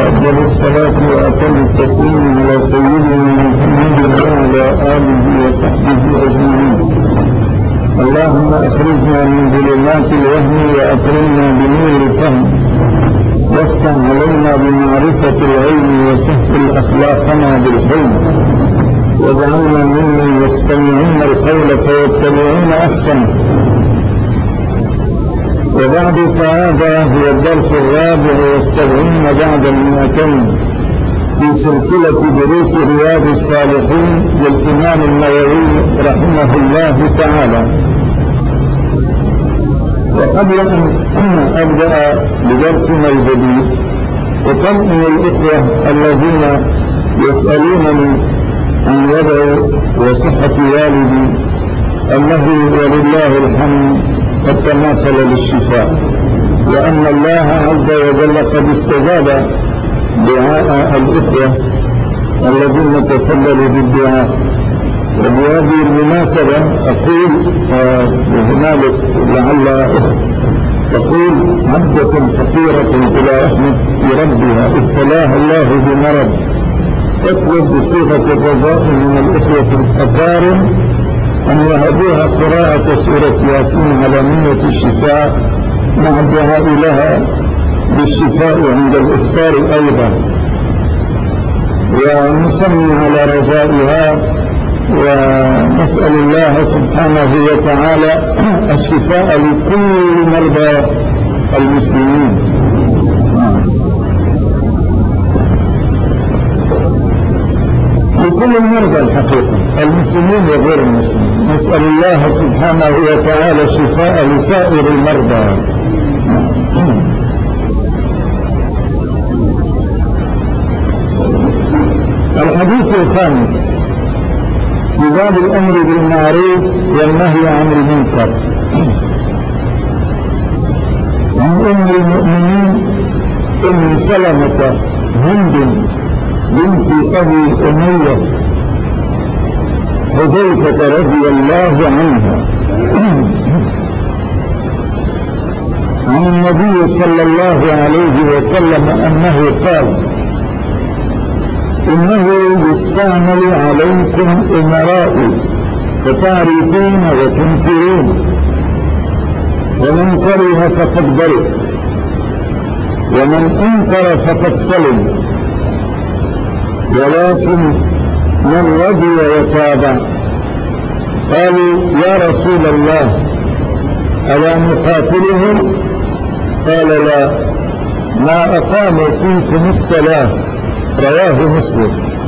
وأفضل الصلاة وأتم التسليم على سيدنا محمد وعلى آله وصحبه أجمعين. اللهم أخرجنا من ظلمات الوهم وأكرمنا بنور الفهم، وافتح علينا بمعرفة العلم وسهل أخلاقنا بالحلم، واجعلنا ممن يستمعون القول فيتبعون أحسنه. وبعد، فهذا هو الدرس 74 بعد 200 في سلسلة دروس رياض الصالحين للإمام النووي رحمه الله تعالى. وقبل أن أبدأ بدرسنا الجديد أطمئن الإخوة الذين يسألونني عن وضع وصحة والدي أنه ولله الحمد قد تماثل للشفاء، وأن الله عز وجل قد استجاب دعاء الإخوة الذين تفضلوا بالدعاء. وبهذه المناسبة أقول وهنالك لعل أخت تقول: عبدة فقيرة إلى رحمة ربها ابتلاها الله بمرض، اطلب بصيغة الرجاء من الإخوة الأقارب أن يهدوها قراءة سورة ياسين على نية الشفاء، مع الدعاء لها بالشفاء عند الإفطار أيضا، ونثني على رجائها ونسأل الله سبحانه وتعالى الشفاء لكل مرضى المسلمين. لكل المرضى الحقيقة، المسلمين وغير المسلمين، نسأل الله سبحانه وتعالى الشفاء لسائر المرضى. الحديث الخامس في باب الأمر بالمعروف والنهي عن المنكر، عن أم المؤمنين أم سلمة هند بنت أبي أمية حذيفة رضي الله عنها عن النبي صلى الله عليه وسلم أنه قال: إنه يستعمل عليكم أمراء فتعرفون وتنكرون، ومن كره فقد برئ، ومن أنكر فقد سلم، ولكن من رضي وتابع. قالوا: يا رسول الله ألا نقاتلهم؟ قال: لا، ما أقاموا فيكم الصلاة. رواه مسلم.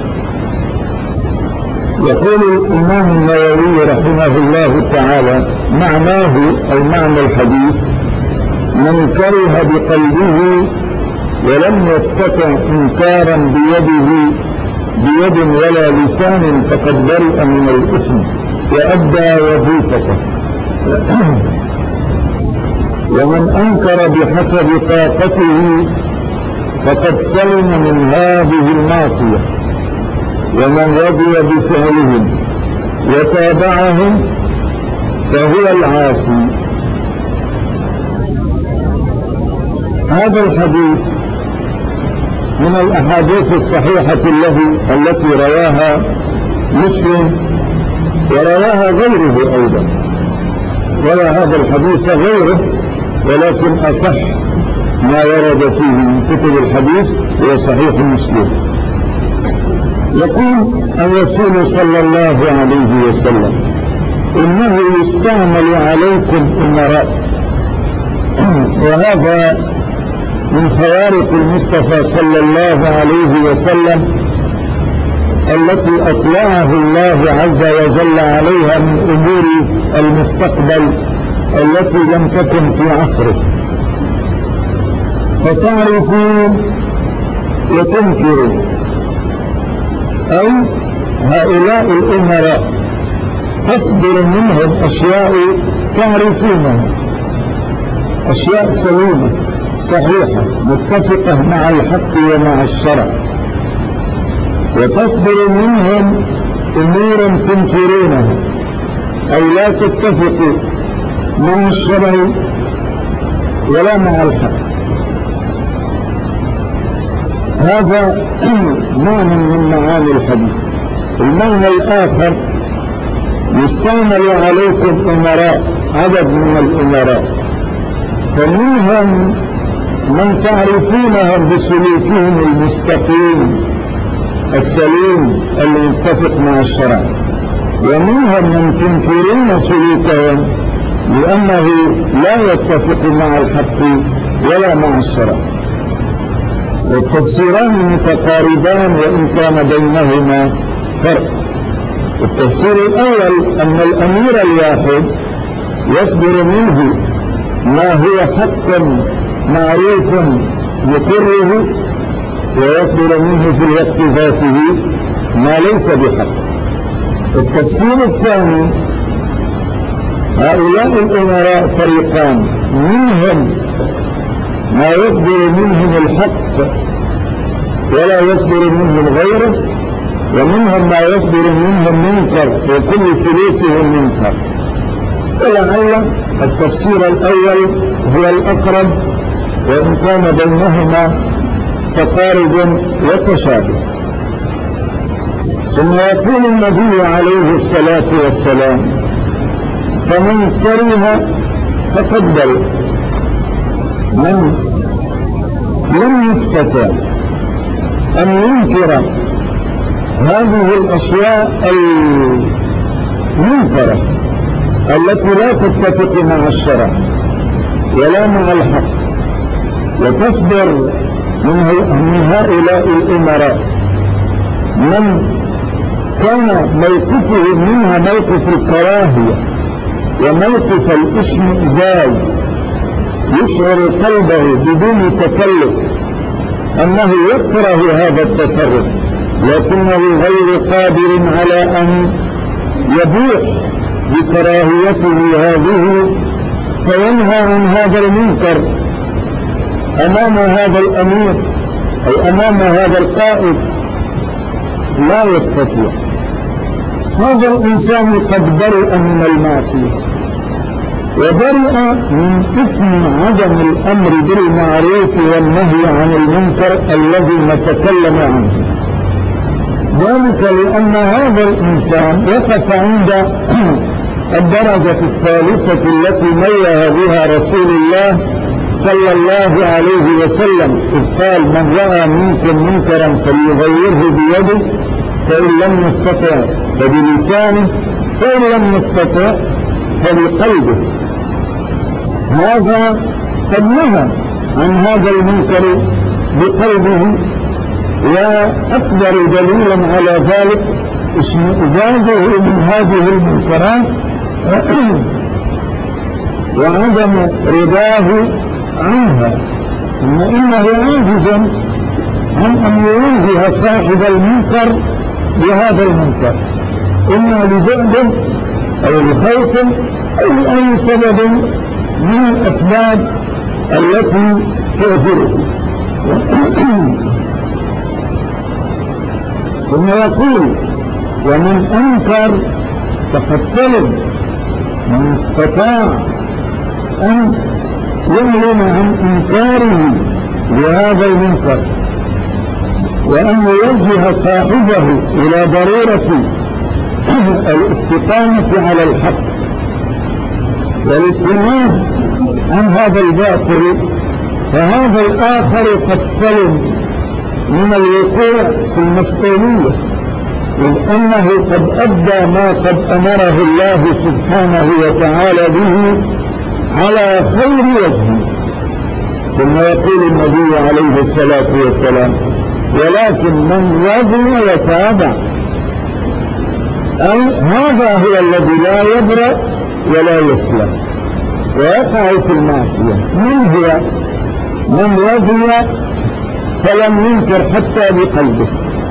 يقول الإمام النووي رحمه الله تعالى: معناه أي معنى الحديث: من كره بقلبه ولم يستطع إنكارا بيد ولا لسان فقد برئ من الإثم وأدى وظيفته، ومن أنكر بحسب طاقته فقد سلم من هذه المعصية، ومن رضي بفعلهم وتابعهم فهو العاصي. هذا الحديث من الأحاديث الصحيحة التي رواها مسلم ورواها غيره أيضا. روى هذا الحديث غيره، ولكن أصح ما ورد فيه من كتب الحديث هو صحيح مسلم. يقول الرسول صلى الله عليه وسلم: إنه يستعمل عليكم أمراء. وهذا من خوارق المصطفى صلى الله عليه وسلم التي أطلعه الله عز وجل عليها من أمور المستقبل التي لم تكن في عصره، فتعرفون وتنكرون. أي هؤلاء الأمراء تصدر منهم أشياء تعرفونها، أشياء سليمة صحيحة متفقة مع الحق ومع الشرع، وتصدر منهم أمور تنكرونها أي لا تتفق مع الشرع ولا مع الحق. هذا معنى من معاني الحديث. المعنى الآخر يستعمل عليكم أمراء، عدد من الأمراء، فمنهم من تعرفونهم بسلوكهم المستقيم السليم المتفق مع الشرع، ومنهم من تنكرون سلوكهم لأنه لا يتفق مع الحق ولا مع الشرع. والتفسيران متقاربان وإن كان بينهما فرق. التفسير الأول أن الأمير الواحد يصدر منه ما هو حق معروف يقره، ويصدر منه في الوقت ذاته ما ليس بحق. التفسير الثاني هؤلاء الأمراء فريقان، منهم ما يصدر منهم الحق ولا يصدر منهم غيره، ومنهم ما يصدر منهم منكر وكل سلوكهم منكر. ولعل التفسير الأول هو الأقرب وإن كان بينهما تقارب وتشابه. ثم يقول النبي عليه الصلاة والسلام: فمن كره فقد برئ. من لم يستطع أن ينكر هذه الأشياء المنكرة التي لا تتفق مع الشرع ولا مع الحق وتصدر من هؤلاء الأمراء، من كان موقفه منها موقف الكراهية وموقف الاشمئزاز، يشعر قلبه بدون تكلف أنه يكره هذا التصرف لكنه غير قادر على أن يبوح بكراهيته هذه، فينهى عن هذا المنكر أمام هذا الأمير أو أمام هذا القائد، لا يستطيع. هذا الإنسان قد برئ من المعصية وبرئ من اسم عدم الأمر بالمعروف والنهي عن المنكر الذي نتكلم عنه. ذلك لأن هذا الإنسان وقف عند الدرجة الثالثة التي ميّز بها رسول الله صلى الله عليه وسلم، إذ قال: من رأى منكم منكرا فليغيره بيده، فإن لم يستطع فبلسانه، فإن لم يستطع فبقلبه. هذا قد نهى عن هذا المنكر بقلبه، وأكبر دليلا على ذلك اشمئزازه من هذه المنكرات وعدم رضاه عنها، ثم إنه عاجز عن أن يوجه صاحب المنكر بهذا المنكر، إما لبعد أو لخوف أو لأي سبب من الأسباب التي تؤثره. ثم يقول: ومن أنكر فقد سلم. من استطاع أن يعلن عن إنكاره لهذا المنكر وأن يوجه صاحبه إلى ضرورة الاستقامة على الحق والابتعاد عن هذا الباطل، فهذا الآخر قد سلم من الوقوع في المسؤولية، إذ أنه قد أدى ما قد أمره الله سبحانه وتعالى به على خير وجه. ثم يقول النبي عليه الصلاة والسلام: ولكن من وضع وتابع، أي هذا هو الذي لا يبرأ ولا يسلم ويقع في المعصية. من هو؟ من وضع فلم ينكر حتى بقلبه.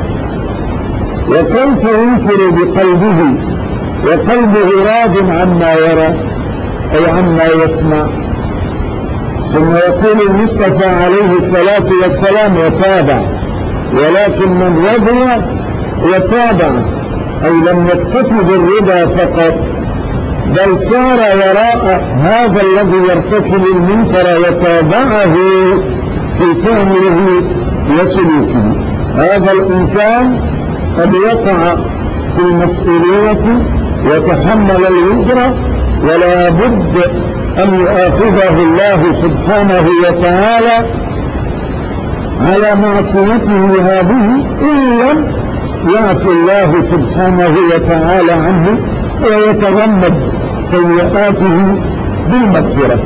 وكيف ينكر بقلبه وقلبه راض عما يرى أي عما يسمع؟ ثم يقول المصطفى عليه الصلاة والسلام: وتابع. ولكن من رضي وتابع أي لم يكتف بالرضا فقط، بل سار وراء هذا الذي يرتكب المنكر وتابعه في فعله وسلوكه. هذا الإنسان قد وقع في المسؤولية وتحمل الوزر، ولا بد أن يؤاخذه الله سبحانه وتعالى على معصيته هذه إن لم يعفو الله سبحانه وتعالى عنه ويتغمد سيئاته بالمغفرة.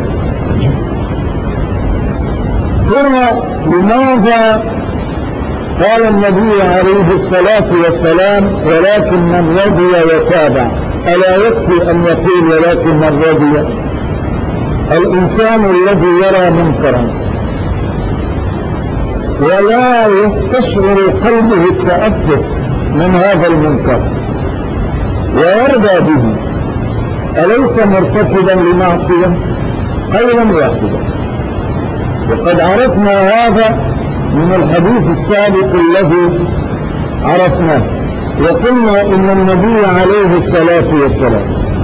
لماذا قال النبي عليه الصلاة والسلام ولكن من رضي وتابع؟ ألا يكفي أن يقول ولكن من رضي؟ الإنسان الذي يرى منكرا ولا يستشعر قلبه التأثر من هذا المنكر ويرضى به، أليس مرتكبا لمعصية؟ قولا واحدا. وقد عرفنا هذا من الحديث السابق الذي عرفناه، وقلنا إن النبي عليه الصلاة والسلام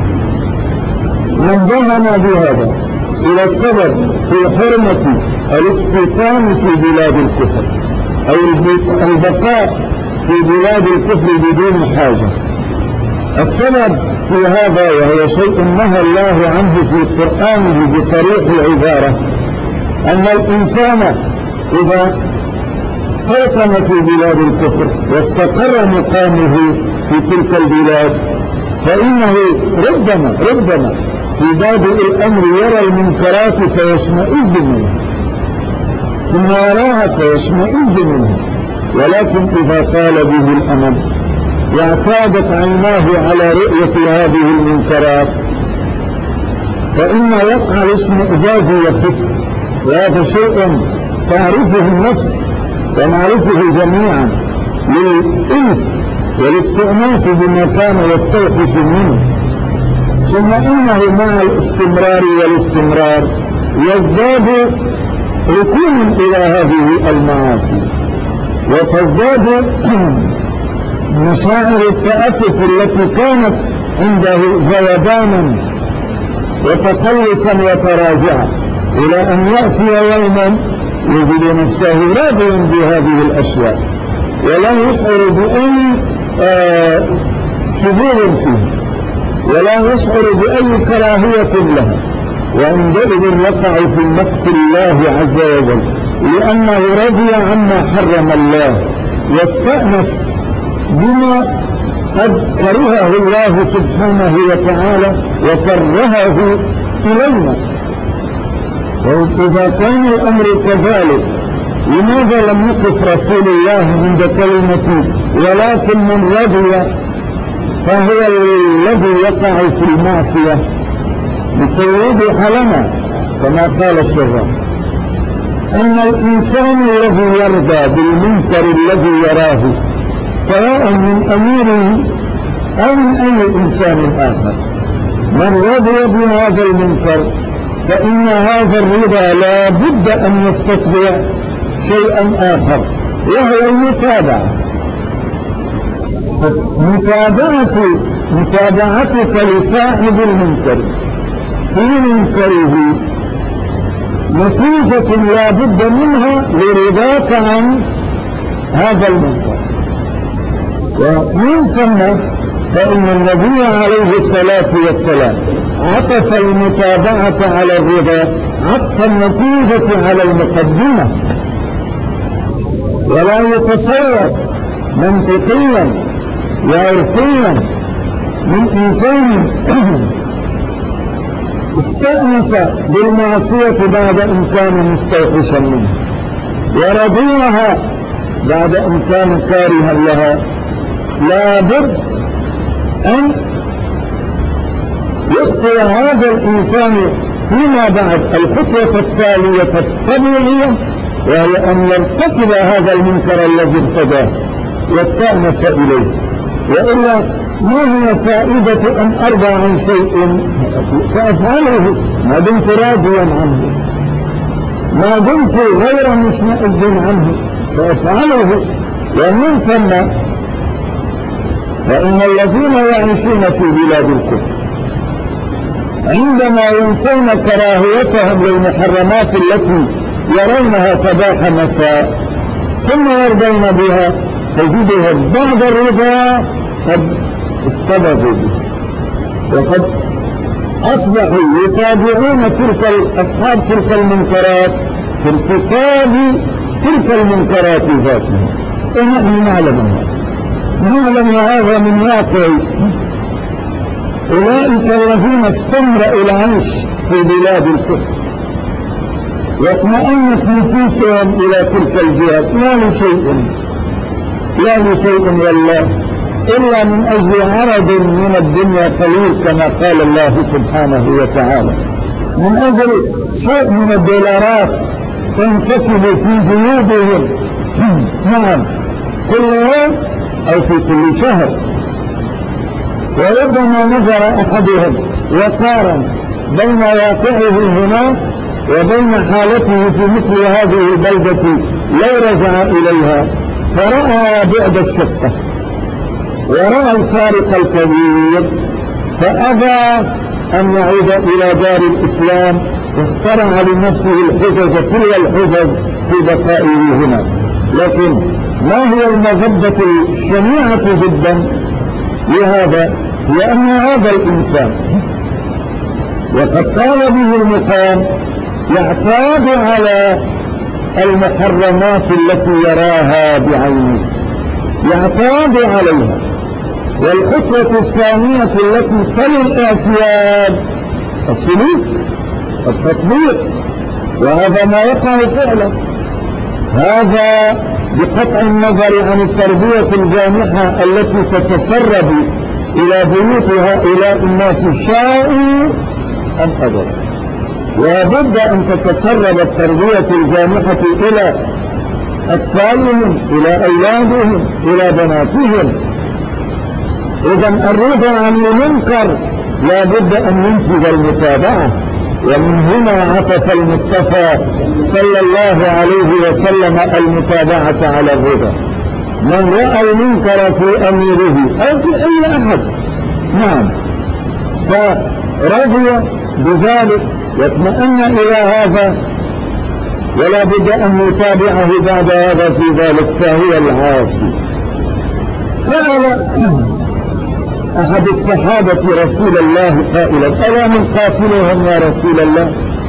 نبهنا بهذا إلى السبب في حرمة الاستيطان في بلاد الكفر أو البقاء في بلاد الكفر بدون حاجة. السبب في هذا، وهو شيء نهى الله عنه في قرآنه بصريح العبارة، أن الإنسان إذا استيطن في بلاد الكفر واستقر مقامه في تلك البلاد فإنه ربما في بادئ الأمر يرى المنكرات فيشمئز منها، ثم يراها فيشمئز منها، ولكن إذا طال به الأمد واعتادت عيناه على رؤية هذه المنكرات فإن وقع الاشمئزاز يخف. وهذا شيء تعرفه النفس ونعرفه جميعا للإنس والاستئناس بما كان يستوحش منه، ثم إنه مع الاستمرار والاستمرار يزداد ركون إلى هذه المعاصي وتزداد مشاعر التأفف التي كانت عنده ذوبانا وتقلصا وتراجعا، إلى أن يأتي يوما يجد نفسه راضيا بهذه الأشياء ولا يشعر بأي شذوذ فيه ولا يشعر بأي كراهية لها، وعندئذ يقع في مقت الله عز وجل لأنه رضي عما حرم الله، يستأنس بما قد كرهه الله سبحانه وتعالى وكرهه إلينا. وإذا كان الأمر كذلك لماذا لم يقف رسول الله عند كلمة ولكن من رضي فهو الذي يقع في المعصية لكي يوضح لنا كما قال الشراح أن الإنسان الذي يرضى بالمنكر الذي يراه سواء من أميره أو من أي إنسان آخر، من رضي بهذا المنكر فإن هذا الرضا لا بد أن يستتبع شيئا آخر وهو المتابعة. متابعتك لصاحب المنكر في منكره نتيجة لا بد منها لرضاك عن هذا المنكر. ومن ثم فإن النبي عليه الصلاة والسلام عطف المتابعة على الرضا عطف النتيجة على المقدمة، ولا يتصور منطقيا وعرفيا من إنسان استأنس بالمعصية بعد إن كان مستوحشا منها ورضيها بعد إن كان كارها لها، لا بد أن يخطئ هذا الإنسان فيما بعد الخطوة التالية الطبيعية، وهي أن يرتكب هذا المنكر الذي ارتداه واستأنس إليه. وإلا ما هي فائدة أن أرضى عن شيء سأفعله ما دمت راضيا عنه، ما دمت غير مشمئز عنه سأفعله. ومن ثم فإن الذين يعيشون في بلاد الكفر عندما ينسون كراهيتهم للمحرمات التي يرونها صباح مساء ثم يرضون بها تجدهم بعد الرضا قد استبدوا به، وقد أصبحوا يتابعون أصحاب تلك المنكرات في ارتكاب تلك المنكرات ذاتها. ونحن نعلم هذا من واقع أولئك الذين استمرأوا العيش في بلاد الكفر واطمأنت نفوسهم إلى تلك الجهات لا لشيء والله إلا من أجل عرض من الدنيا قليل كما قال الله سبحانه وتعالى، من أجل شيء من الدولارات تنسكب في جيوبهم نعم كل يوم أو في كل شهر. وربما نظر أحدهم وقارن بين واقعه هناك وبين حالته في مثل هذه البلدة لو رجع إليها فرأى بعد الشقة ورأى الفارق الكبير، فأبى أن يعود إلى دار الإسلام، واخترع لنفسه الحجج تلو الحجج في بقائه هنا. لكن ما هي المذبة الشنيعة جدا لهذا؟ لأن هذا الإنسان وقد قال به المقام يعتاد على المحرمات التي يراها بعينه، يعتاد عليها. والخطوة الثانية التي تلي الاعتياد السلوك التطبيق، وهذا ما يقع فعلا. هذا بقطع النظر عن التربية الجامحة التي تتسرب إلى بيوت هؤلاء الناس شاءوا أم أبوا. وبد أن تتسرب التربية الجامحة إلى أطفالهم، إلى أولادهم، إلى بناتهم. إذن الرضا عن المنكر لا بد أن ينتج المتابعة. ومن هنا عطف المصطفى صلى الله عليه وسلم المتابعة على الرضا. من رأى المنكر في أميره أو في أي أحد نعم فرضي بذلك واطمأن إلى هذا، ولا بد أن يتابعه بعد هذا في ذلك، فهو العاصي. سأل أحد الصحابة رسول الله قائلا: ألا نقاتلهم يا رسول الله؟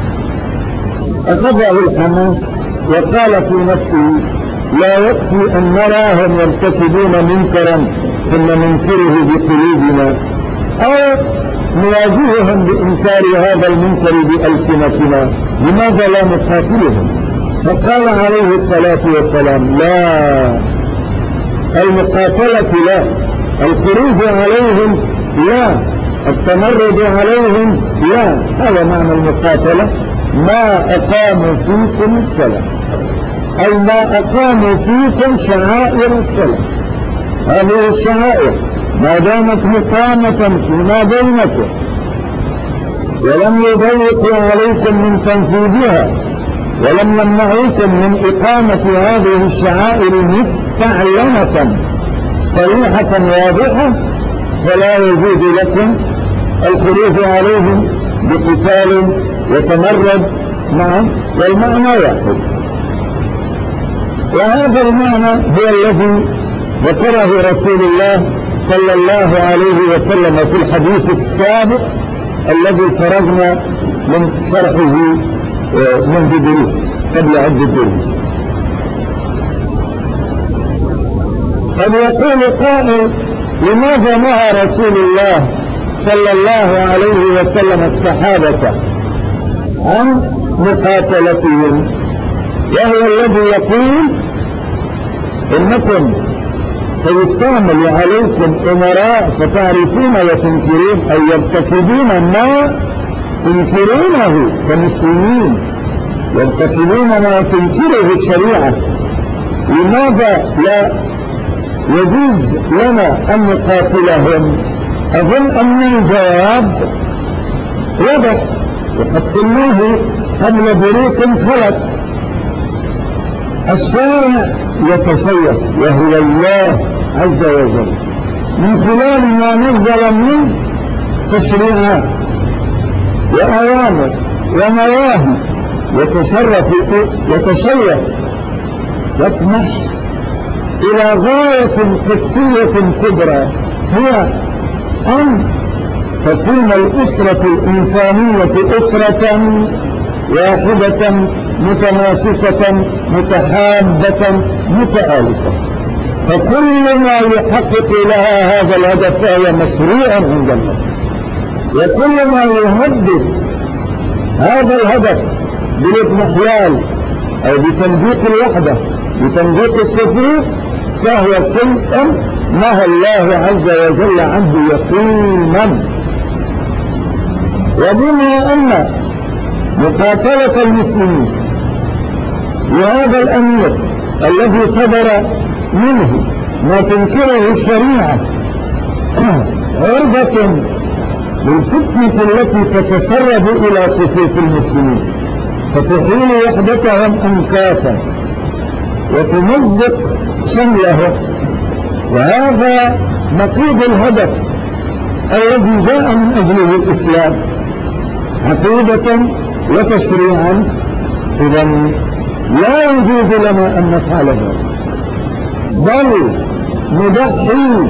أخذه الحماس وقال في نفسه: لا يكفي أن نراهم يرتكبون منكرا ثم ننكره بقلوبنا، أو نواجههم بإنكار هذا المنكر بألسنتنا، لماذا لا نقاتلهم؟ فقال عليه الصلاة والسلام: لا، المقاتلة لا، الخروج عليهم لا، التمرد عليهم لا. هذا معنى المقاتلة: ما أقاموا فيكم الصلاة، أي ما أقاموا فيكم شعائر الصلاة. هذه الشعائر ما دامت مقامة فيما بينكم ولم يضيقوا عليكم من تنفيذها ولم يمنعوكم من إقامة هذه الشعائر مستعلنة صريحة واضحة، فلا يجوز لكم الخروج عليهم بقتال وتمرد معه، والمعنى واحد. وهذا المعنى هو الذي ذكره رسول الله صلى الله عليه وسلم في الحديث السابق الذي فرغنا من شرحه منذ دروس قبل عدة دروس. قد يقول قائل: لماذا نهى رسول الله صلى الله عليه وسلم الصحابة عن مقاتلتهم، وهو الذي يقول: إنكم سيستعمل عليكم أمراء فتعرفون وتنكرون، أي يرتكبون ما تنكرونه كمسلمين، يرتكبون ما تنكره الشريعة. لماذا لا يجوز لنا أن نقاتلهم؟ أظن أن الجواب واضح، وقد قلناه قبل دروس خلت. الشارع يتشيف وهو الله عز وجل من خلال ما نزل من تشريعات وأوامر ونواهي، يتشيف يطمح إلى غاية قدسية كبرى، هي أن تكون الأسرة الإنسانية أسرة واحدة متماسكة متحابة متآلفة، فكل ما يحقق لها هذا الهدف فهي مشروع عند الله، وكل ما يهدد هذا الهدف بالاضمحلال أو بتنبيق الوحدة بتنبيق الصفوف فهو شيء نهى الله عز وجل عنه يقينا. وبما أن مقاتلة المسلمين وهذا الأمير الذي صدر منه ما تنكره الشريعة عرضة للفتنة التي تتسرب إلى صفوف المسلمين فتحيل وحدتهم أنكافا وتمزق شملهم، وهذا نقيض الهدف الذي جاء من أجله الإسلام عقيدة وتشريعا. إذن لا يجوز لنا أن نفعل ذلك، بل نضحي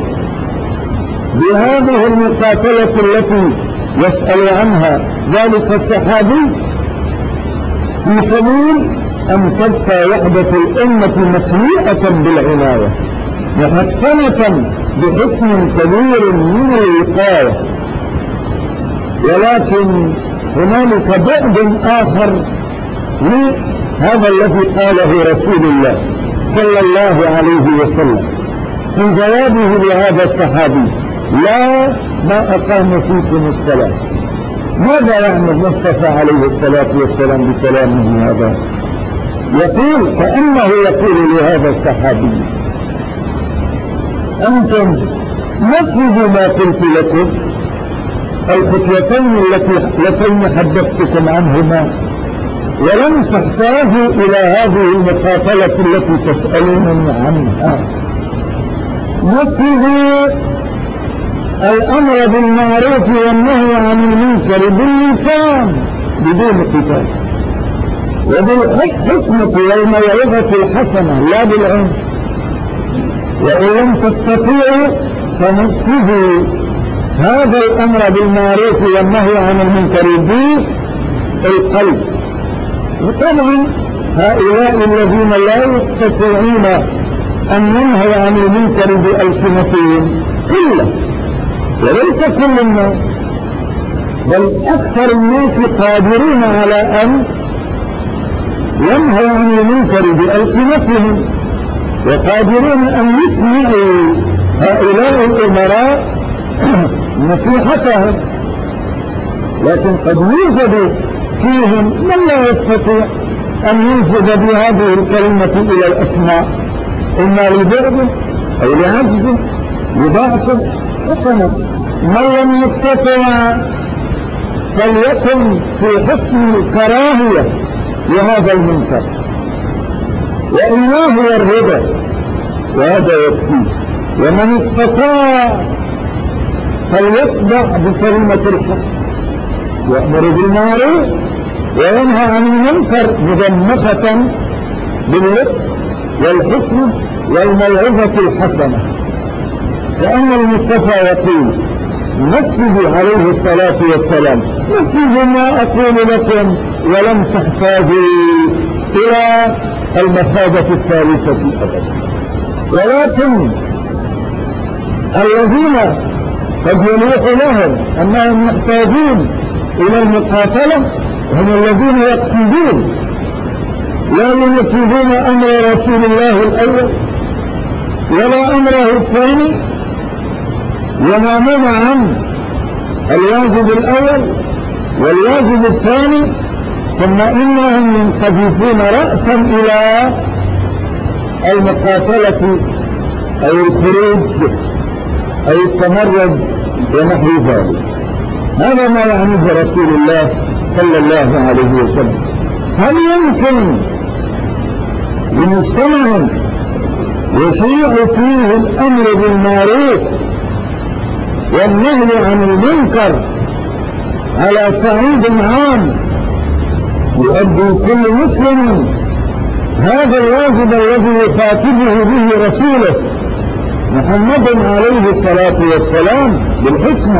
بهذه المقاتلة التي يسأل عنها ذلك الصحابي في سبيل أن تبقى وحدة الأمة مخلوقة بالعناية محسنة بحسن كبير من الوقاية. ولكن هنالك بعد آخر لهذا الذي قاله رسول الله صلى الله عليه وسلم في جوابه لهذا الصحابي: لا ما أقام فيكم الصلاة. ماذا يعني المصطفى عليه الصلاة والسلام بكلامه هذا؟ يقول كأنه يقول لهذا الصحابي: أنتم نفذوا ما قلت لكم، الخطوتين اللتين حدثتكم عنهما، ولم تحتاجوا إلى هذه المقاتلة التي تسألونني عنها. نفذوا الأمر بالمعروف والنهي عن المنكر باللسان بدون قتال، وبالحكمة والموعظة الحسنة لا بالعنف، وإن لم تستطيعوا فنفذوا هذا الأمر بالمعروف والنهي عن المنكر بالقلب. وطبعا هؤلاء الذين لا يستطيعون أن ينهوا عن المنكر بألسنتهم قلة، وليس كل الناس، بل أكثر الناس قادرون على أن ينهوا عن المنكر بألسنتهم، وقادرون أن يسمعوا هؤلاء الأمراء نصيحتهم، لكن قد يوجد فيهم من لا يستطيع أن ينفذ بهذه الكلمة إلى الأسماء، إما لبعده أو لعجزه لضعفه حسنا. من لم يستطع فليكن في حسن الكراهية لهذا المنكر، وإنه هو الرضا، وهذا يكفي. ومن استطاع فليصدع بكلمة الحق، يأمر بالمعروف وينهى عن المنكر مضمخة باللطف والحكمة والموعظة الحسنة. كأن المصطفى يقول: نفذوا عليه الصلاة والسلام، نفذوا ما أقول لكم ولم تحتاجوا إلى المفاضة الثالثة أبدا. ولكن الذين قد يلوح لهم أنهم محتاجون إلى المقاتلة هم الذين يقصدون لا ينفذون أمر رسول الله الأول ولا أمره الثاني، ينامون عن الواجب الأول والواجب الثاني، ثم إنهم ينقذفون رأسا إلى المقاتلة أو الخروج أو التمرد ونحو ذلك. هذا ما يعنيه رسول الله صلى الله عليه وسلم. هل يمكن لمجتمع يشيع فيه الأمر بالمعروف والنهي عن المنكر على صعيد عام يؤدي كل مسلم هذا الواجب الذي يخاطبه به رسوله محمد عليه الصلاة والسلام بالحكمة،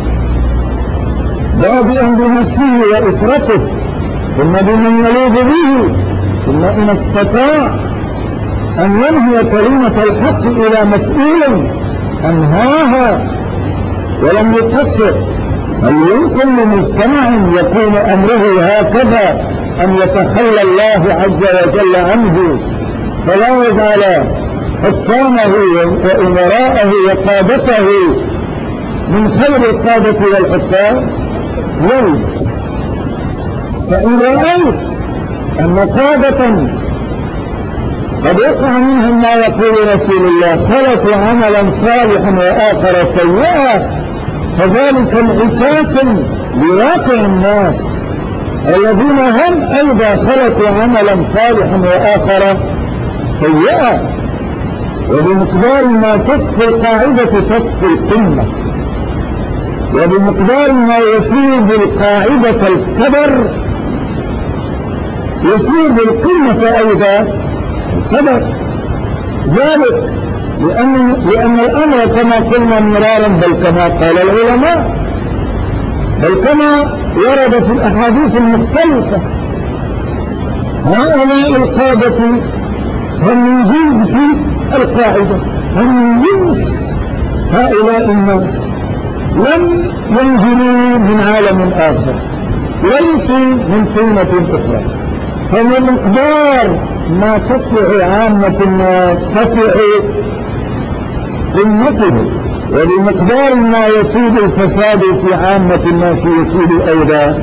بادئا بنفسه وأسرته ثم بمن يلوذ به، ثم إن استطاع أن ينهي كلمة الحق إلى مسؤول أنهاها ولم يقصر. هل يمكن لمجتمع يكون أمره هكذا أن يتخلى الله عز وجل عنه فلا يجعل حكامه وأمراءه وقادته من خير القادة والحكام؟ لا. فإن رأيت أن قادة قد وقع منهم ما يقول رسول الله خلقوا عملا صالحا وآخر سيئا، فذلك انعكاس لواقع الناس الذين هم أيضا خلقوا عملا صالحا وآخر سيئا، وبمقدار ما تصفي القاعدة تصفي القمة، وبمقدار ما يصيب القاعدة الكبر يصيب القمة أيضا الكبر. ذلك لأن الأمر كما قلنا مرارا بل كما قال العلماء بل كما ورد في الأحاديث المختلفة، هؤلاء القادة هم من جنس القاعدة، هم من جنس هؤلاء الناس، لم ينزلوا من عالم آخر، ليسوا من قيمة أخرى، فبمقدار ما تصلح عامة الناس تصلح قمته، وبمقدار ما يسود الفساد في عامة الناس يسود أيضا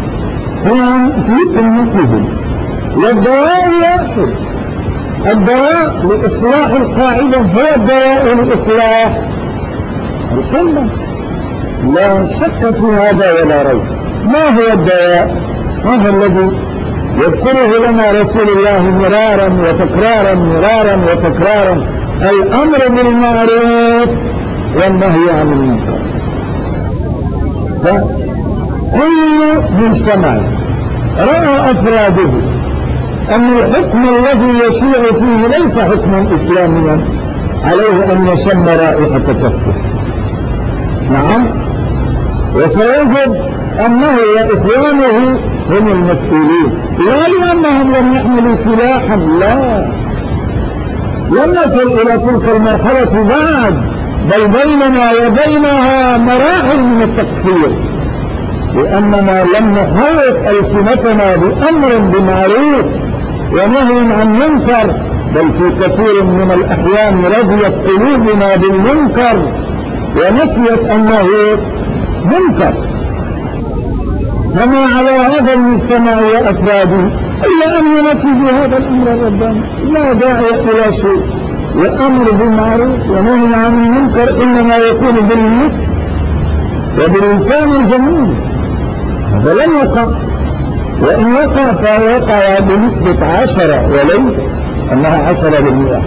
في قمتهم. والدواء واحد، الدواء لإصلاح القاعدة هو الدواء لإصلاح القمة، لا شك في هذا ولا ريب. ما هو الدواء؟ هذا الذي يذكره لنا رسول الله مرارا وتكرارا، الأمر بالمعروف والنهي عن المنكر. فكل مجتمع رأى أفراده أن الحكم الذي يشيع فيه ليس حكما إسلاميا عليه أن يشم رائحة كفه. نعم، وسيجد أنه وإخوانه هم المسؤولين، لا لأنهم لم يحملوا سلاحا، لا، لم نصل إلى تلك المرحلة بعد، بل بيننا وبينها مراحل من التقصير، لأننا لم نحرك ألسنتنا بأمر بمعروف ونهي عن منكر، بل في كثير من الأحيان رضيت قلوبنا بالمنكر ونسيت أنه منكر. فما على هذا المجتمع وأفراده إلا أن ينفذوا هذا الأمر الرباني، لا داعي إلى شيء، والأمر بالمعروف ونهي عن المنكر إنما يكون باللطف وباللسان الجميل. هذا لم يقع، وإن وقع فوقع بنسبة 10 وليس أنها 10%.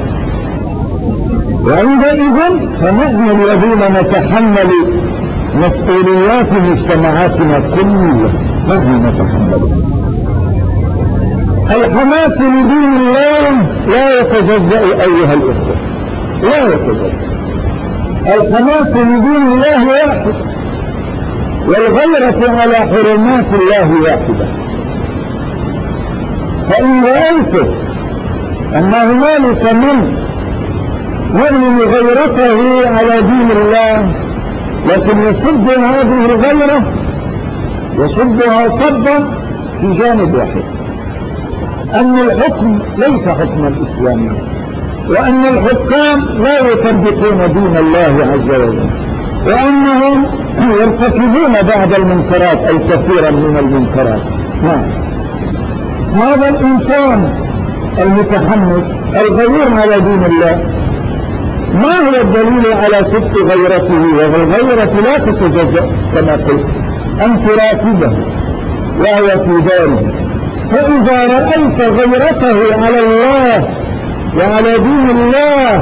وعندئذ فنحن الذين نتحمل مسؤوليات مجتمعاتنا كلها، نحن نتحملها. الحماس لدين الله لا يتجزأ أيها الإخوة، لا يتجزأ. الحماس لدين الله واحد، والغيرة على حرمات الله واحدة. فإن رأيت أن هنالك من يرمي غيرته على دين الله لكن يصد هذه الغيرة يصدها صدا في جانب واحد، أن الحكم ليس حكما إسلاميا، وأن الحكام لا يطبقون دين الله عز وجل، وأنهم يرتكبون بعض المنكرات أي كثيرا من المنكرات. هذا الإنسان المتحمس الغيور على دين الله ما هو الدليل على صدق غيرته؟ والغيرة لا تتجزأ كما قلت أن تراكبه وهو في داره. فإذا رأيت غيرته على الله وعلى دين الله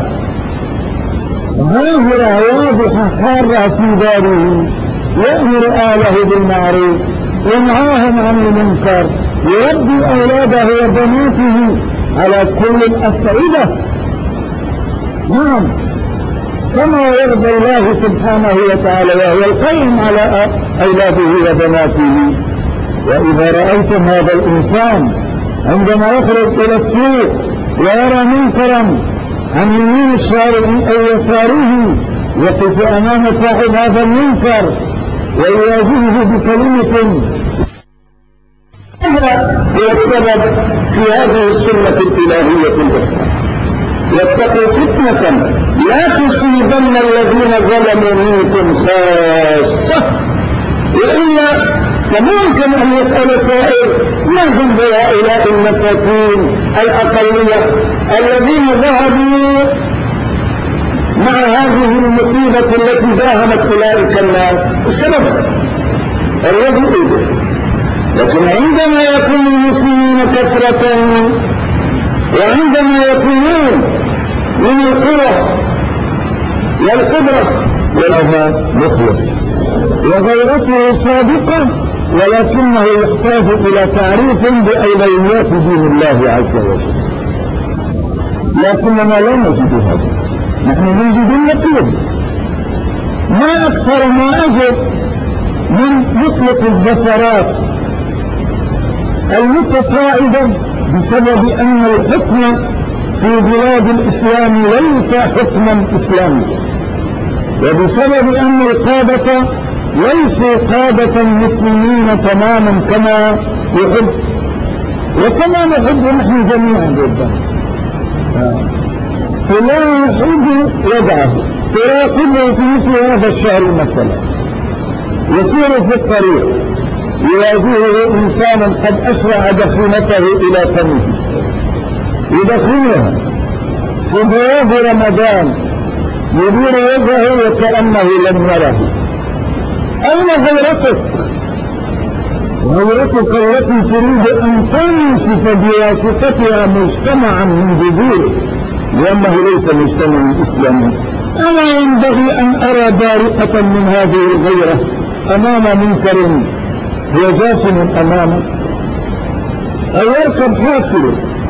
ظاهرة واضحة حارة في داره، يأمر آله بالمعروف ينهاهم عن المنكر، يربي أولاده وبناته على كل الأصعدة. نعم، كما يرضى الله سبحانه وتعالى وهو القيم على أولاده وبناته. وإذا رأيتم هذا الإنسان عندما يخرج إلى السوق ويرى منكرا عن يمين الشارع أو يساره، يقف أمام صاحب هذا المنكر ويواجهه بكلمة. هذا هو السبب في هذه السنة الإلهية الأخرى: واتقوا فتنة لا تصيبن الذين ظلموا منكم خاصة. وإلا فممكن أن يسأل سائل: ما ذنب هؤلاء المساكين الأقلية الذين ذهبوا مع هذه المصيبة التي داهمت أولئك الناس؟ السبب الذي أوجد. لكن عندما يكون المسلمين كثرة وعندما يكونون من القوة والقدرة والأمان مخلص وغيرته صادقة، ولكنه يحتاج إلى تعريف بأولويات دين الله عز وجل. لكننا لا نجد هذا، نحن نجد النقيض. ما أكثر ما أجد من مطلق الزفرات المتصاعدة بسبب أن الحكم في بلاد الإسلام ليس حكما إسلاميا، وبسبب أن القادة ليسوا قادة مسلمين تماما كما يحب وكما نحب نحن جميعا جدا. تلاحظ وضعه، تراقبه في مثل هذا الشهر مثلا، يسير في الطريق يواجهه إنسان قد أسرع دخينته إلى فمه يدخنها في بياض رمضان، يدير وجهه وكأنه لم يره. أين غيرتك؟ غيرتك التي تريد أن تنصف بواسطتها مجتمعا من جذوره، لأنه ليس مجتمعا إسلاميا. ألا ينبغي أن أرى بارقة من هذه الغيرة أمام منكر هو جاسم أمامه، أو يركب حافله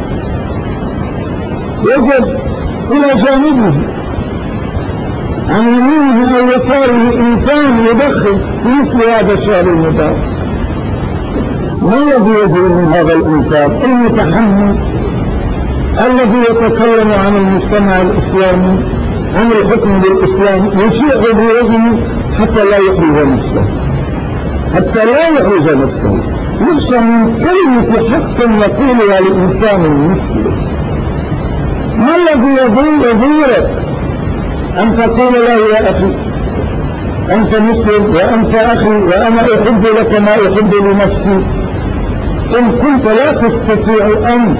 يجد إلى جانبه عن يمينه أو يساره إنسان يدخن في مثل هذا الشهر المبارك. ما الذي يجري من هذا الإنسان المتحمس الذي يتكلم عن المجتمع الإسلامي، عن الحكم بالإسلام، يشيع بوجهه حتى لا يحرج نفسه، حتى لا يحرج نفسه، يخشى من كلمة حق يقولها لإنسان مثله. ما الذي يضيرك أن تقول له: يا أخي أنت مسلم وأنت أخي وأنا أحب لك ما أحب لنفسي، إن كنت لا تستطيع أن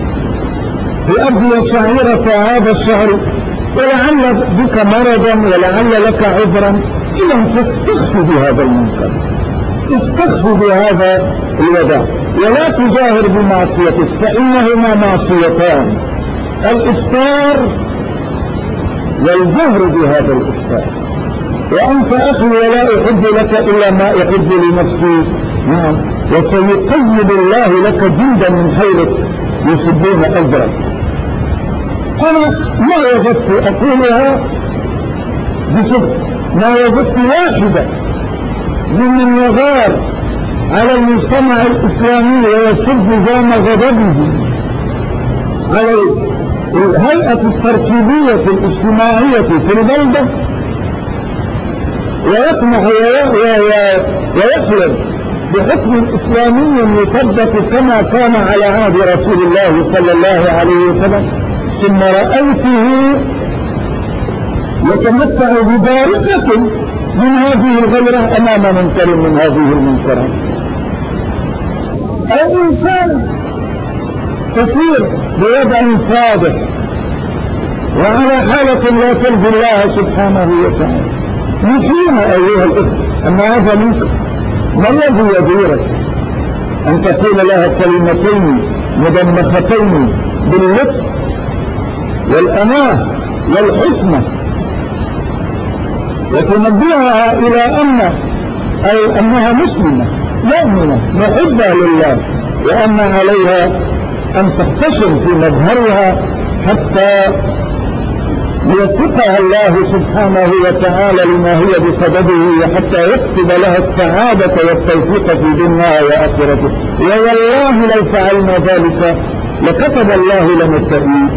تؤدي شعيرة هذا الشهر ولعل بك مرضا ولعل لك عذرا، إذا فاستخف بهذا المنكر، استخف بهذا الوداع ولا تجاهر بمعصيتك، فإنهما معصيتان: الإفطار والجهر بهذا الإفطار. وأنت أخي ولا أحب لك إلا ما أحب لنفسي. نعم، وسيقيد الله لك جندا من حولك يسبون أزرق. أنا ما وجدت أقولها بصدق، ما وجدت واحدة ممن يغار على المجتمع الإسلامي ويصب زام غضبه على الهيئة التركيبية الاجتماعية في البلدة ويطمح ويحلم بحكم إسلامي يثبت كما كان على عهد رسول الله صلى الله عليه وسلم، ثم رأيته يتمتع ببارقة من هذه الغيرة أمام منكر من هذه المنكرات. أو إنسان تصير بوضع فاضح وعلى حالة لا ترضي الله سبحانه وتعالى. نسينا أيها الأخوة أن هذا منكر. ما الذي يديرك أن تقول لها كلمتين مدمختين باللطف والأناه والحكمة وتنبهها إلى أنها مسلمة مؤمنة محبة لله، وأن عليها أن تحتشم في مظهرها حتى يوفقها الله سبحانه وتعالى لما هي بصدده، وحتى يكتب لها السعادة والتوفيق في دنياها وآخرته. والله لو فعلنا ذلك لكتب الله لنا التأييد.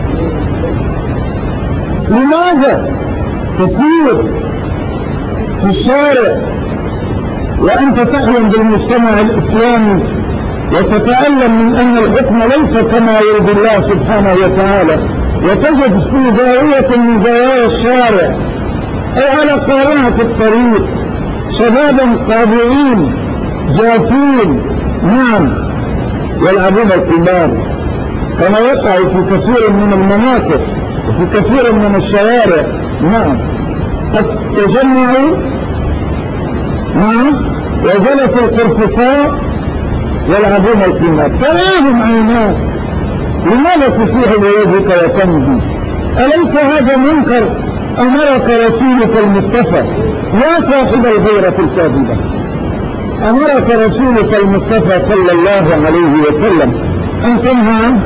لماذا تسير في الشارع وأنت تحلم بالمجتمع الإسلامي وتتألم من أن الحكم ليس كما يريد الله سبحانه وتعالى، وتجد في زاوية من زوايا الشارع أو على قارعة الطريق شبابا قابعين جافين نعم يلعبون القمار، كما يقع في كثير من المناطق وفي كثير من الشوارع. نعم قد تجمعوا نعم وجلسوا القرفصاء يلعبون القمار، تراهم عيناك. لماذا تصيح بوجهك وتمضي؟ أليس هذا منكر أمرك رسولك المصطفى يا صاحب الغيرة الكاذبة؟ أمرك رسولك المصطفى صلى الله عليه وسلم أن تنهى عنه.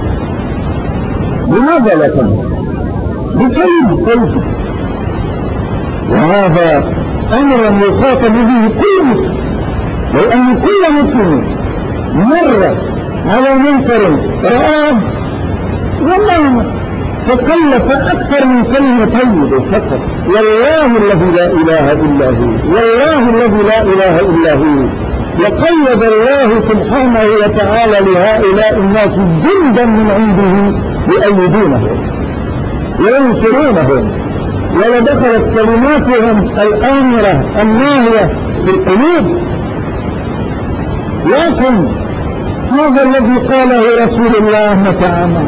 لماذا لا تنهى؟ بكيف؟ وهذا أمر يخاطب به كل مسلم. لو أن كل مسلم مر على منكر رآه والله تكلف أكثر من كلمة طيبة فقط، والله الذي لا إله إلا هو، والله الذي لا إله إلا هو، لقيد الله سبحانه وتعالى لهؤلاء الناس جندا من عنده يؤيدونهم وينصرونهم، ولدخلت كلماتهم الآمرة الناهية في القلوب. لكن هذا الذي قاله رسول الله متى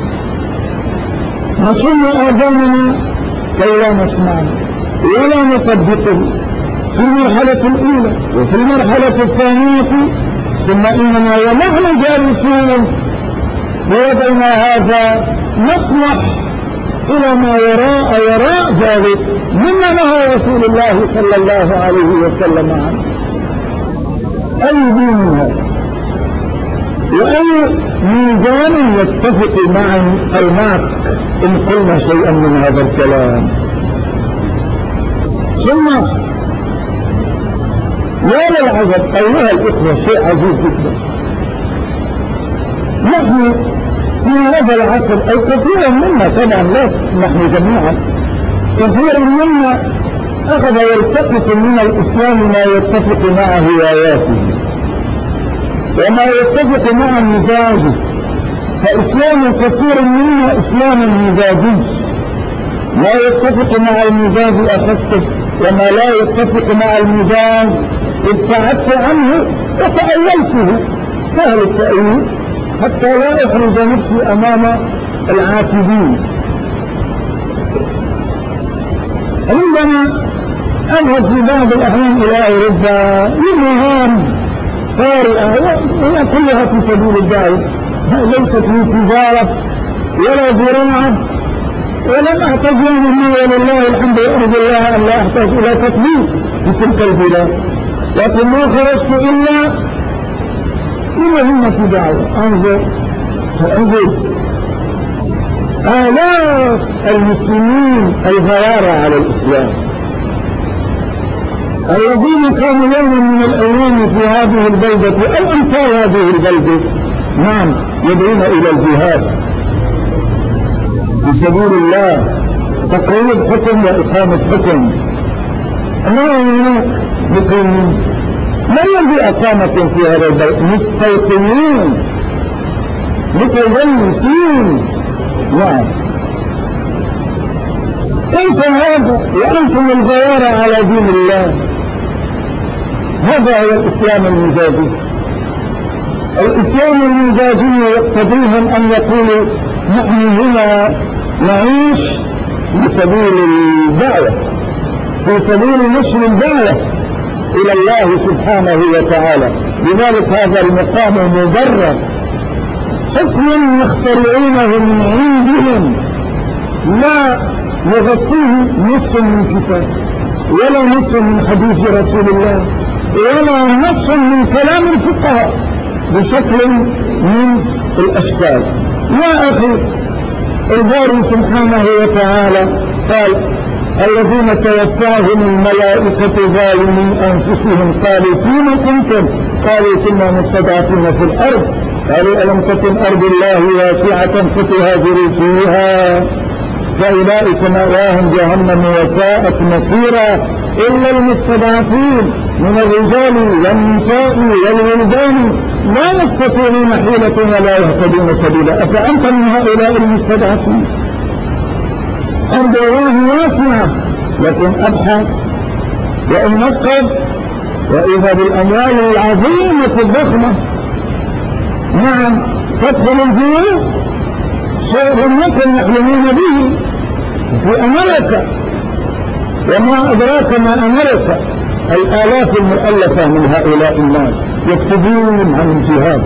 نصم آذاننا كي لا نسمعه ولا نطبقه في المرحلة الأولى وفي المرحلة الثانية، ثم إننا ونحن جالسون بيدنا هذا نطمح إلى ما وراء ذلك مما نهى رسول الله صلى الله عليه وسلم عنه. أي دين هذا وأي ميزان يتفق معك إن قلنا شيئا من هذا الكلام؟ ثم يا للعجب أيها الإخوة شيء عجيب جدا، نحن في هذا العصر أو كثيرا منا طبعا لا نحن جميعا كثيرا منا أخذ يلتقط من الإسلام ما يتفق مع هواياته وما يتفق مع مزاجه، فإسلام كثير منا إسلام مزاجي، ما يتفق مع المزاج أخذته وما لا يتفق مع المزاج ابتعدت عنه وتأولته. سهل التأويل حتى لا أحرز نفسي أمام العاتبين. عندما أذهب في بعض الأحيان إلى أوروبا لمهام طارئة وهي كلها في سبيل الدعوة، ليست في تجارة ولا زراعة، ولم أحتاج منه ولله الحمد وأرجو الله أن لا أحتاج إلى تطبيق في تلك البلاد، لكن ما خرجت إلا لمهمة دعوة. أنظر آلاف المسلمين الغيارى على الإسلام الذين كانوا يوما من الأيام في هذه البلدة أو أمثال هذه البلدة نعم يدعون إلى الجهاد في سبيل الله، تقريب حكم وإقامة حكم. ما هناك مقيمين؟ ما الذي أقامكم في هذا البلد؟ مستيقنين متجنسين. نعم كيف هذا وأنتم الغيارى على دين الله؟ هذا هو الإسلام المزاجي. الإسلام المزاجي يقتضيهم أن يقولوا نحن هنا نعيش في سبيل الدعوة، في سبيل نشر الدعوة إلى الله سبحانه وتعالى. لذلك هذا المقام مجرد حكم يخترعونه من عندهم لا يغطيه نصف من كتاب ولا نصف من حديث رسول الله ولا نصف من كلام الفقهاء، بشكل من الأشكال. يا أخي، الباري سبحانه وتعالى قال: الذين توفاهم الملائكة ظالمي أنفسهم قالوا فيما كنتم؟ قالوا كنا مستضعفين في الأرض. قالوا ألم تكن أرض الله واسعة فتهاجروا فيها فأولئك مأواهم جهنم وساءت مصيرا إلا المستضعفين من الرجال والنساء والولدان لا يستطيعون حيلة ولا يهتدون سبيلا. أفأنت من هؤلاء المستضعفين؟ أرض الله واسعة، لكن أبحث وأنقب وإذا بالأموال العظيمة الضخمة. نعم، تدخل الجيوب شيء لم يكن يحلمون به في أمريكا، وما أدراك ما أمريكا، الآلاف المؤلفة من هؤلاء الناس يكتبون عن الجهاد،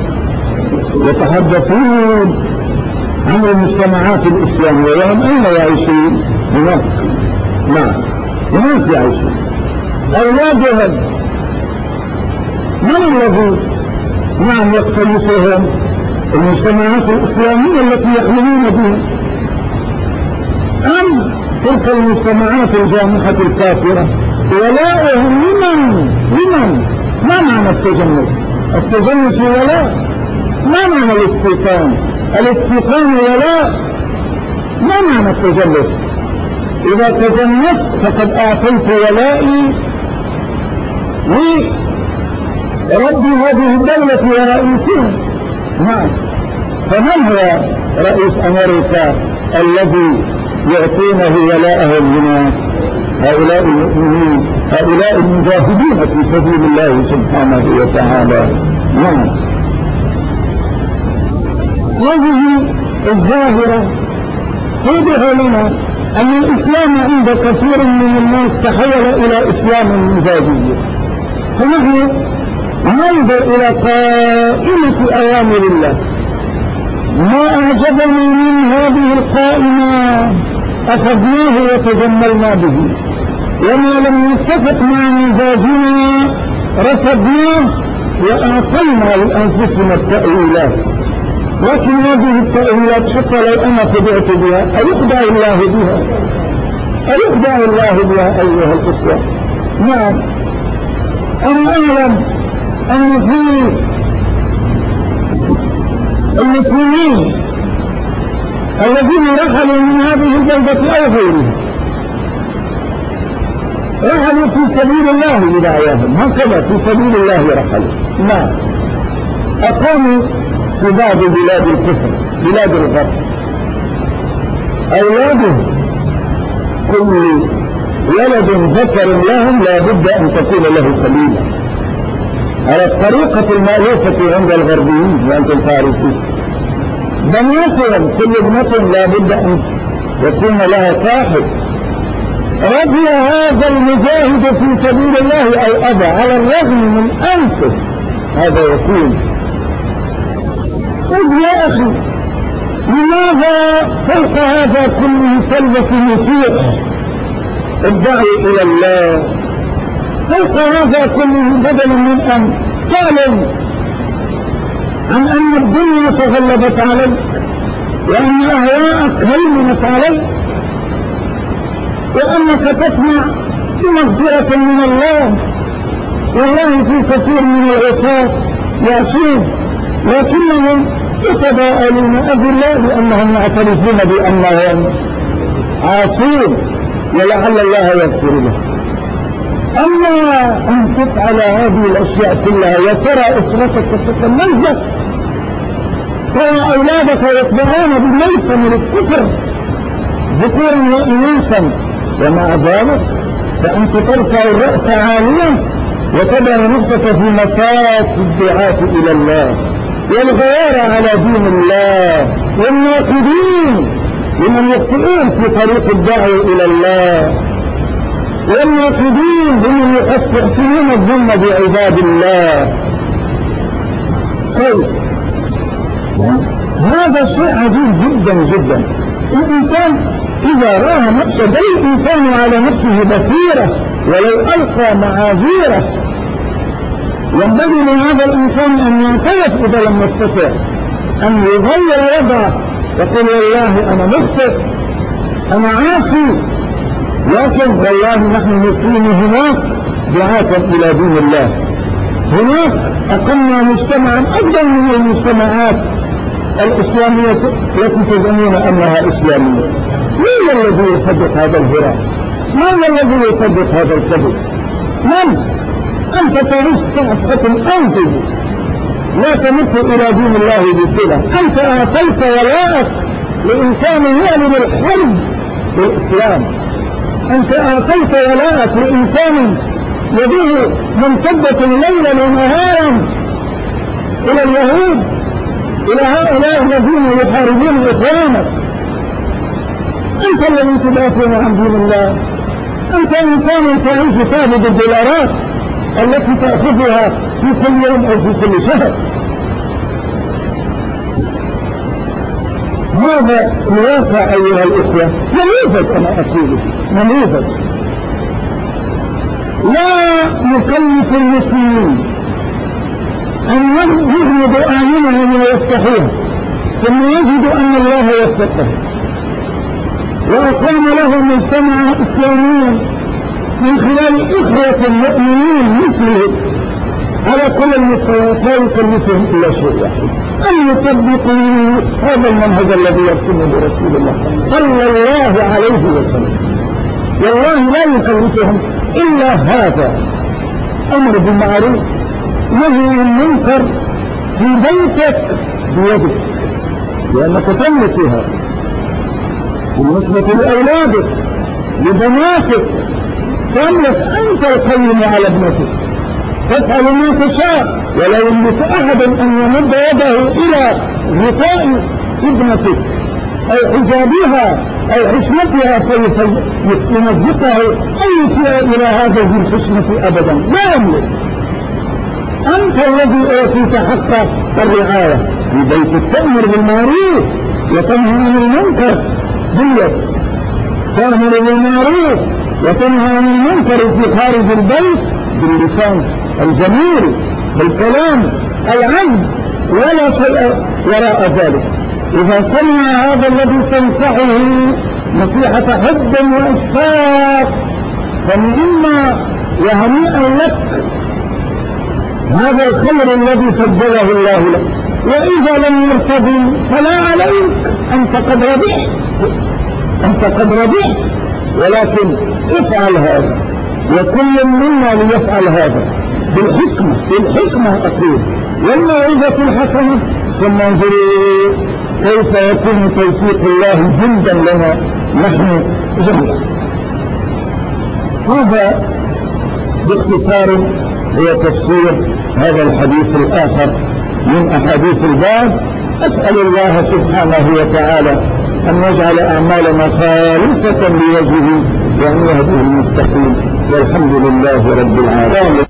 يتحدثون عن المجتمعات الإسلامية، وهم أين يعيشون؟ هناك. نعم، هناك يعيشون. أولادهم من الذي يختلفهم؟ المجتمعات الإسلامية التي يحلمون بها، أم تلك المجتمعات الجامحة الكافرة؟ ولاؤهم لمن؟ ما معنى التجنس؟ التجنس ولاء. ما معنى الاستيطان؟ الاستيطان ولاء. ما معنى التجنس؟ إذا تجنست فقد أعطيت ولائي لرب هذه الدولة ورئيسها. نعم، فمن هو رئيس أمريكا الذي يعطونه ولاءهم هنا؟ هؤلاء المؤمنين، هؤلاء المجاهدين في سبيل الله سبحانه وتعالى. نعم، هذه الظاهرة توضح لنا أن الإسلام عند كثير من الناس تحول إلى إسلام مزاجي. فنحن ننظر إلى قائمة أوامر الله، ما أعجبني من هذه القائمة أخذناه وتجملنا به، وما لم يتفق مع مزاجنا رفضناه وأعطينا لأنفسنا التأويلات. لكن هذه التأويلات حتى لو أنا خدعت بها أيخدع الله بها؟ أيخدع الله بها أيها الأخوة؟ نعم، أنا أعلم أن في المسلمين الذين رحلوا من هذه البلدة أو غيرها رحلوا في سبيل الله بدعواهم، هكذا في سبيل الله رحلوا. نعم، أقاموا في بعض بلاد الكفر، بلاد الغرب. أولاده كل ولد ذكر لهم لا بد أن تكون له خليلة على الطريقة المألوفة عند الغربيين وأنتم تعرفون. بناتهم كل ابنة لا بد أن يكون لها صاحب. رضي هذا المجاهد في سبيل الله أو أبى على الرغم من أنفه هذا يكون. قل يا أخي، لماذا فوق هذا كله تلبس مسيح الداعي إلى الله؟ فوق هذا كله بدل من أن تعلم عن أن الدنيا تغلبت عليك وأن أهواءك هيمنت عليك وأنك تطمع بمغفرة من الله، والله في كثير من العصاة يعصون لكنهم يتضاءلون أذلاء لأنهم يعترفون بأنهم عاصون ولعل الله يغفر لهم. أما أن تفعل هذه الأشياء كلها وترى أسرتك تتمزق، ترى أولادك يتبعون بميسم الكفر ذكورا وإناثا، ومع ذلك فأنت ترفع الرأس عاليا وتضع نفسك في مساك الدعاة إلى الله والغيار على دين الله والناقدين لمن يخطئون في طريق الدعوة إلى الله والناقدين لمن يحسنون الظن بعباد الله. طيب، هذا شيء عجيب جدا جدا. الإنسان إذا رأى نفسه، بل الإنسان على نفسه بصيرة ولو ألقى معاذيره ينبغي لهذا الإنسان أن يعترف إذا لم يستطع، أن يغير وضعه يقول والله أنا مخطئ أنا عاصي، لكن والله نحن نقيم هناك دعاة إلى دين الله، هناك أقمنا مجتمعا أفضل من المجتمعات الإسلامية التي تظنون أنها إسلامية. من الذي يصدق هذا الهراء؟ من الذي يصدق هذا الكذب؟ من؟ أنت تعيش تحت أنزل لا تمت إلى دين الله بصلة. أنت أعطيت ولاءك لإنسان يعلن الحرب بالإسلام، أنت أعطيت ولاءك لإنسان يده ممتدة ليلا ونهارا إلى اليهود، إلى هؤلاء الذين يحاربون إخوانك. أنت الذي تدافع عن دين الله، أنت إنسان تعيش تعبد الدولارات التي تأخذها في كل يوم أو في كل شهر. هذا الواقع أيها الإخوة، نموذج أنا أقول نموذج. لا نكلف المسلمين أن يغمضوا أعينهم ويفتحوها ثم يجدوا أن الله وفقه وأقام له مجتمعا إسلاميا من خلال إخوة مؤمنين مثله على كل المستويات، لا يكلفهم إلا شيء واحد، أن يطبقوا هذا المنهج الذي يرسمه رسول الله صلى الله عليه وسلم. والله لا يكلفهم إلا هذا: أمر بالمعروف، نهي عن المنكر في بيتك بيدك لأنك تملكها، بالنسبة لأولادك لبناتك تملك أنت القيم على ابنتك، تفعل ما تشاء ولا يملك أحد أن يمد يده إلى غطاء ابنتك أو حجابها أو حشمتها فيمزقه أو يسيء إلى هذه الحشمة أبدا، لا يملك. أنت الذي أعطيت حق الرعاية في بيتك، تأمر بالمعروف وتنهى عن المنكر باليد، تأمر بالمعروف وتنهى عن المنكر في خارج البيت باللسان الجميل بالكلام العذب، ولا شيء وراء ذلك. إذا سمع هذا الذي تنصحه نصيحة حب وإشفاق فمما وهنيئا لك هذا الخير الذي سجله الله لك، وإذا لم يرتضي فلا عليك، أنت قد ربحت، أنت قد ربحت، ولكن افعل هذا وكل منا ليفعل هذا بالحكمة، بالحكمة أقول والموعظة الحسنة، ثم انظروا كيف يكون توفيق الله جندا لنا نحن جميعا. هذا باختصار هو تفسير هذا الحديث الآخر من أحاديث الباب. أسأل الله سبحانه وتعالى أن يجعل أعمالنا خالصة لوجهه وأن يهديه المستقيم، والحمد لله رب العالمين.